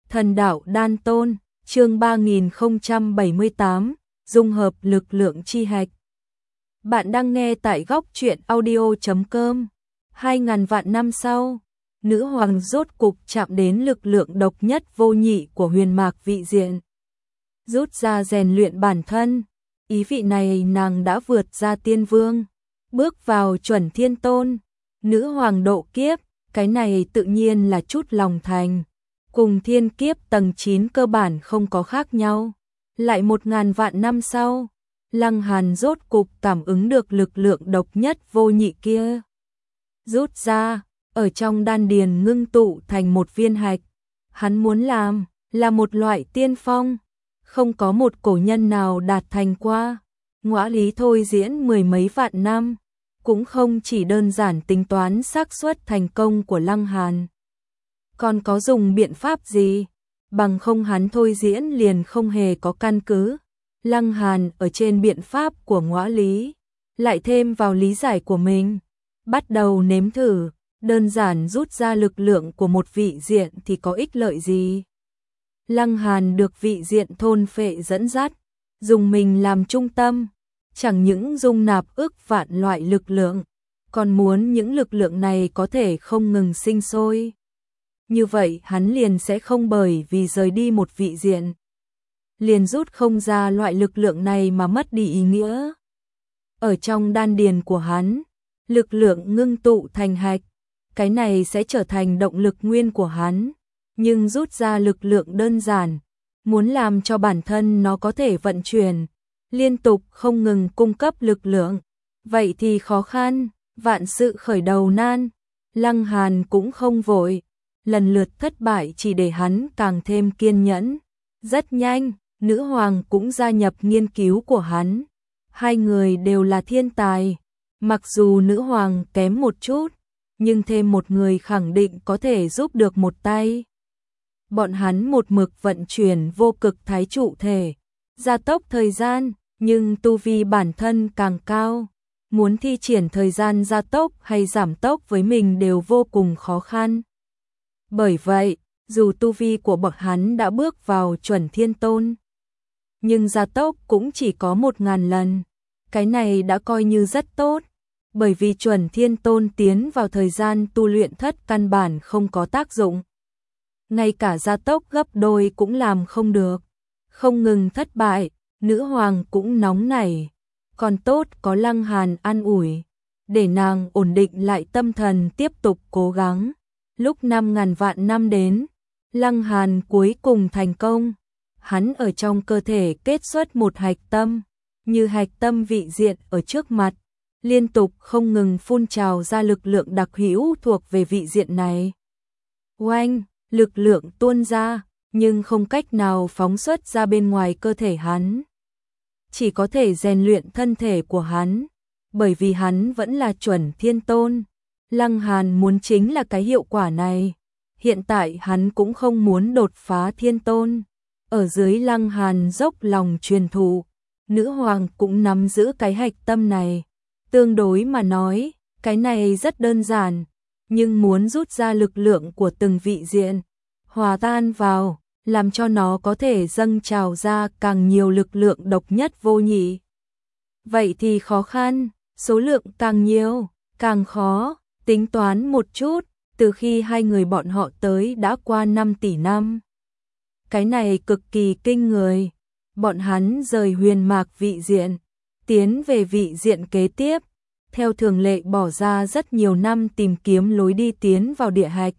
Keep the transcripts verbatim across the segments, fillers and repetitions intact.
Thần đạo đan tôn, chương ba nghìn không trăm bảy mươi tám, dung hợp lực lượng chi hạch. Bạn đang nghe tại góc truyện audio chấm com. Hai ngàn vạn năm sau, nữ hoàng rốt cục chạm đến lực lượng độc nhất vô nhị của huyền mạc vị diện. Rút ra rèn luyện bản thân, ý vị này nàng đã vượt ra tiên vương, bước vào chuẩn thiên tôn, nữ hoàng độ kiếp, cái này tự nhiên là chút lòng thành. Cùng thiên kiếp tầng chín cơ bản không có khác nhau. Lại một ngàn vạn năm sau, Lăng Hàn rốt cục cảm ứng được lực lượng độc nhất vô nhị kia. Rút ra, ở trong đan điền ngưng tụ thành một viên hạch. Hắn muốn làm, là một loại tiên phong. Không có một cổ nhân nào đạt thành qua. Ngõa lý thôi diễn mười mấy vạn năm. Cũng không chỉ đơn giản tính toán xác suất thành công của Lăng Hàn. Còn có dùng biện pháp gì? Bằng không hắn thôi diễn liền không hề có căn cứ. Lăng Hàn ở trên biện pháp của ngõa lý, lại thêm vào lý giải của mình. Bắt đầu nếm thử, đơn giản rút ra lực lượng của một vị diện thì có ích lợi gì? Lăng Hàn được vị diện thôn phệ dẫn dắt, dùng mình làm trung tâm, chẳng những dung nạp ức vạn loại lực lượng, còn muốn những lực lượng này có thể không ngừng sinh sôi. Như vậy hắn liền sẽ không bởi vì rời đi một vị diện, liền rút không ra loại lực lượng này mà mất đi ý nghĩa. Ở trong đan điền của hắn, lực lượng ngưng tụ thành hạch, cái này sẽ trở thành động lực nguyên của hắn, nhưng rút ra lực lượng đơn giản, muốn làm cho bản thân nó có thể vận chuyển, liên tục không ngừng cung cấp lực lượng, vậy thì khó khăn, vạn sự khởi đầu nan, Lăng Hàn cũng không vội. Lần lượt thất bại chỉ để hắn càng thêm kiên nhẫn. Rất nhanh, nữ hoàng cũng gia nhập nghiên cứu của hắn. Hai người đều là thiên tài. Mặc dù nữ hoàng kém một chút, nhưng thêm một người khẳng định có thể giúp được một tay. Bọn hắn một mực vận chuyển vô cực thái trụ thể, gia tốc thời gian, nhưng tu vi bản thân càng cao. Muốn thi triển thời gian gia tốc hay giảm tốc với mình đều vô cùng khó khăn. Bởi vậy, dù tu vi của bậc hắn đã bước vào chuẩn thiên tôn, nhưng gia tốc cũng chỉ có một ngàn lần. Cái này đã coi như rất tốt, bởi vì chuẩn thiên tôn tiến vào thời gian tu luyện thất căn bản không có tác dụng. Ngay cả gia tốc gấp đôi cũng làm không được. Không ngừng thất bại, nữ hoàng cũng nóng nảy. Còn tốt có Lăng Hàn an ủi, để nàng ổn định lại tâm thần tiếp tục cố gắng. Lúc năm ngàn vạn năm đến, Lăng Hàn cuối cùng thành công. Hắn ở trong cơ thể kết xuất một hạch tâm, như hạch tâm vị diện ở trước mặt, liên tục không ngừng phun trào ra lực lượng đặc hữu thuộc về vị diện này. Oanh, lực lượng tuôn ra, nhưng không cách nào phóng xuất ra bên ngoài cơ thể hắn. Chỉ có thể rèn luyện thân thể của hắn, bởi vì hắn vẫn là chuẩn thiên tôn. Lăng Hàn muốn chính là cái hiệu quả này. Hiện tại hắn cũng không muốn đột phá thiên tôn. Ở dưới Lăng Hàn dốc lòng truyền thụ, nữ hoàng cũng nắm giữ cái hạch tâm này. Tương đối mà nói, cái này rất đơn giản, nhưng muốn rút ra lực lượng của từng vị diện, hòa tan vào, làm cho nó có thể dâng trào ra càng nhiều lực lượng độc nhất vô nhị. Vậy thì khó khăn, số lượng càng nhiều, càng khó. Tính toán một chút, từ khi hai người bọn họ tới đã qua năm tỷ năm. Cái này cực kỳ kinh người. Bọn hắn rời huyền mạc vị diện, tiến về vị diện kế tiếp. Theo thường lệ bỏ ra rất nhiều năm tìm kiếm lối đi tiến vào địa hạch.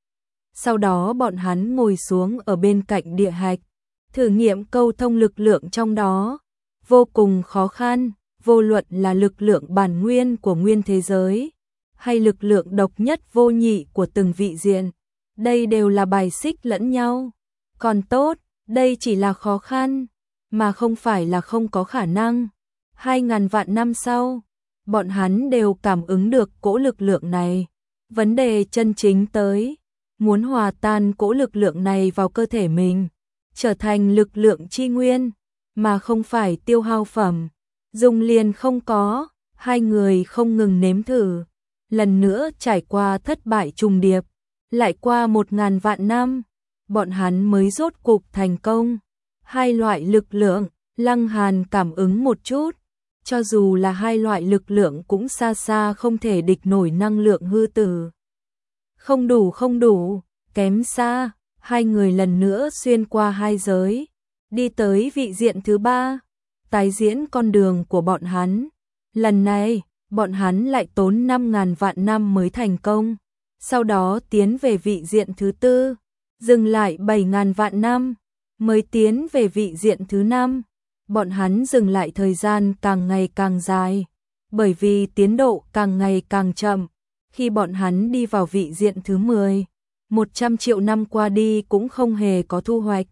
Sau đó bọn hắn ngồi xuống ở bên cạnh địa hạch, thử nghiệm câu thông lực lượng trong đó. Vô cùng khó khăn, vô luận là lực lượng bản nguyên của nguyên thế giới, hay lực lượng độc nhất vô nhị của từng vị diện, đây đều là bài xích lẫn nhau. Còn tốt, đây chỉ là khó khăn, mà không phải là không có khả năng. Hai ngàn vạn năm sau, bọn hắn đều cảm ứng được cỗ lực lượng này. Vấn đề chân chính tới, muốn hòa tan cỗ lực lượng này vào cơ thể mình, trở thành lực lượng chi nguyên, mà không phải tiêu hao phẩm. Dùng liền không có, hai người không ngừng nếm thử. Lần nữa trải qua thất bại trùng điệp, lại qua một ngàn vạn năm, bọn hắn mới rốt cục thành công. Hai loại lực lượng, Lăng Hàn cảm ứng một chút, cho dù là hai loại lực lượng cũng xa xa không thể địch nổi năng lượng hư tử. Không đủ không đủ, kém xa, hai người lần nữa xuyên qua hai giới, đi tới vị diện thứ ba, tái diễn con đường của bọn hắn. Lần này, bọn hắn lại tốn năm ngàn vạn năm mới thành công, sau đó tiến về vị diện thứ tư, dừng lại bảy ngàn vạn năm, mới tiến về vị diện thứ năm. Bọn hắn dừng lại thời gian càng ngày càng dài, bởi vì tiến độ càng ngày càng chậm. Khi bọn hắn đi vào vị diện thứ mười, một trăm triệu năm qua đi cũng không hề có thu hoạch.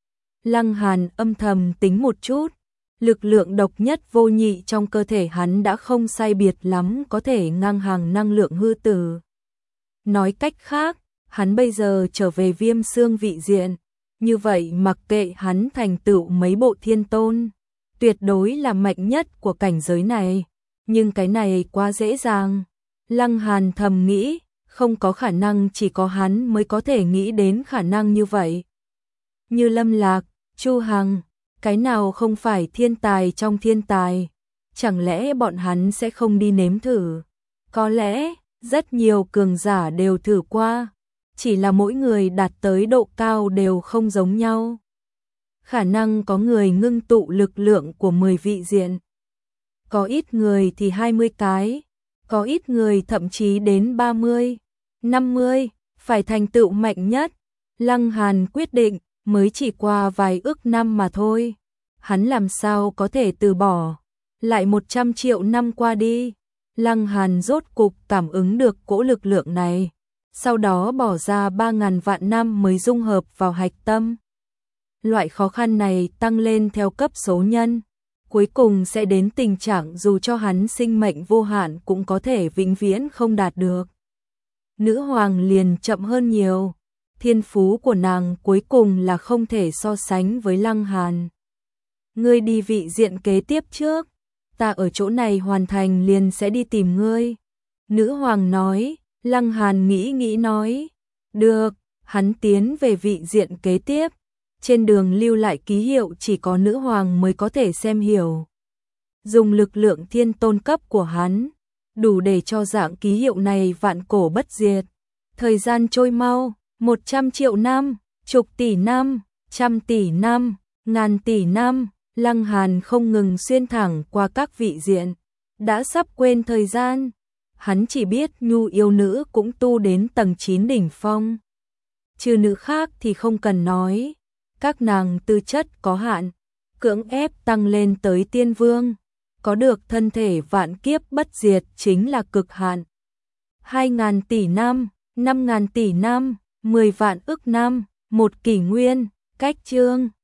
Lăng Hàn âm thầm tính một chút, lực lượng độc nhất vô nhị trong cơ thể hắn đã không sai biệt lắm có thể ngang hàng năng lượng hư tử. Nói cách khác, hắn bây giờ trở về Viêm Xương vị diện, như vậy mặc kệ hắn thành tựu mấy bộ thiên tôn, tuyệt đối là mạnh nhất của cảnh giới này, nhưng cái này quá dễ dàng. Lăng Hàn thầm nghĩ, không có khả năng, chỉ có hắn mới có thể nghĩ đến khả năng như vậy. Như Lâm Lạc, Chu Hằng, cái nào không phải thiên tài trong thiên tài, chẳng lẽ bọn hắn sẽ không đi nếm thử? Có lẽ, rất nhiều cường giả đều thử qua, chỉ là mỗi người đạt tới độ cao đều không giống nhau. Khả năng có người ngưng tụ lực lượng của mười vị diện, có ít người thì hai mươi cái, có ít người thậm chí đến ba mươi, năm mươi, phải thành tựu mạnh nhất. Lăng Hàn quyết định, mới chỉ qua vài ức năm mà thôi, hắn làm sao có thể từ bỏ. Lại một trăm triệu năm qua đi, Lăng Hàn rốt cục cảm ứng được cỗ lực lượng này, sau đó bỏ ra ba ngàn vạn năm mới dung hợp vào hạch tâm. Loại khó khăn này tăng lên theo cấp số nhân, cuối cùng sẽ đến tình trạng dù cho hắn sinh mệnh vô hạn cũng có thể vĩnh viễn không đạt được. Nữ hoàng liền chậm hơn nhiều, thiên phú của nàng cuối cùng là không thể so sánh với Lăng Hàn. Ngươi đi vị diện kế tiếp trước, ta ở chỗ này hoàn thành liền sẽ đi tìm ngươi. Nữ hoàng nói. Lăng Hàn nghĩ nghĩ nói, được, hắn tiến về vị diện kế tiếp, trên đường lưu lại ký hiệu chỉ có nữ hoàng mới có thể xem hiểu. Dùng lực lượng thiên tôn cấp của hắn, đủ để cho dạng ký hiệu này vạn cổ bất diệt. Thời gian trôi mau, một trăm triệu năm, chục tỷ năm, trăm tỷ năm, ngàn tỷ năm, Lăng Hàn không ngừng xuyên thẳng qua các vị diện, đã sắp quên thời gian. Hắn chỉ biết nhu yêu nữ cũng tu đến tầng chín đỉnh phong. Trừ nữ khác thì không cần nói, các nàng tư chất có hạn, cưỡng ép tăng lên tới tiên vương, có được thân thể vạn kiếp bất diệt chính là cực hạn. Hai ngàn tỷ năm, năm ngàn tỷ năm, mười vạn ức năm, một kỷ nguyên, cách chương.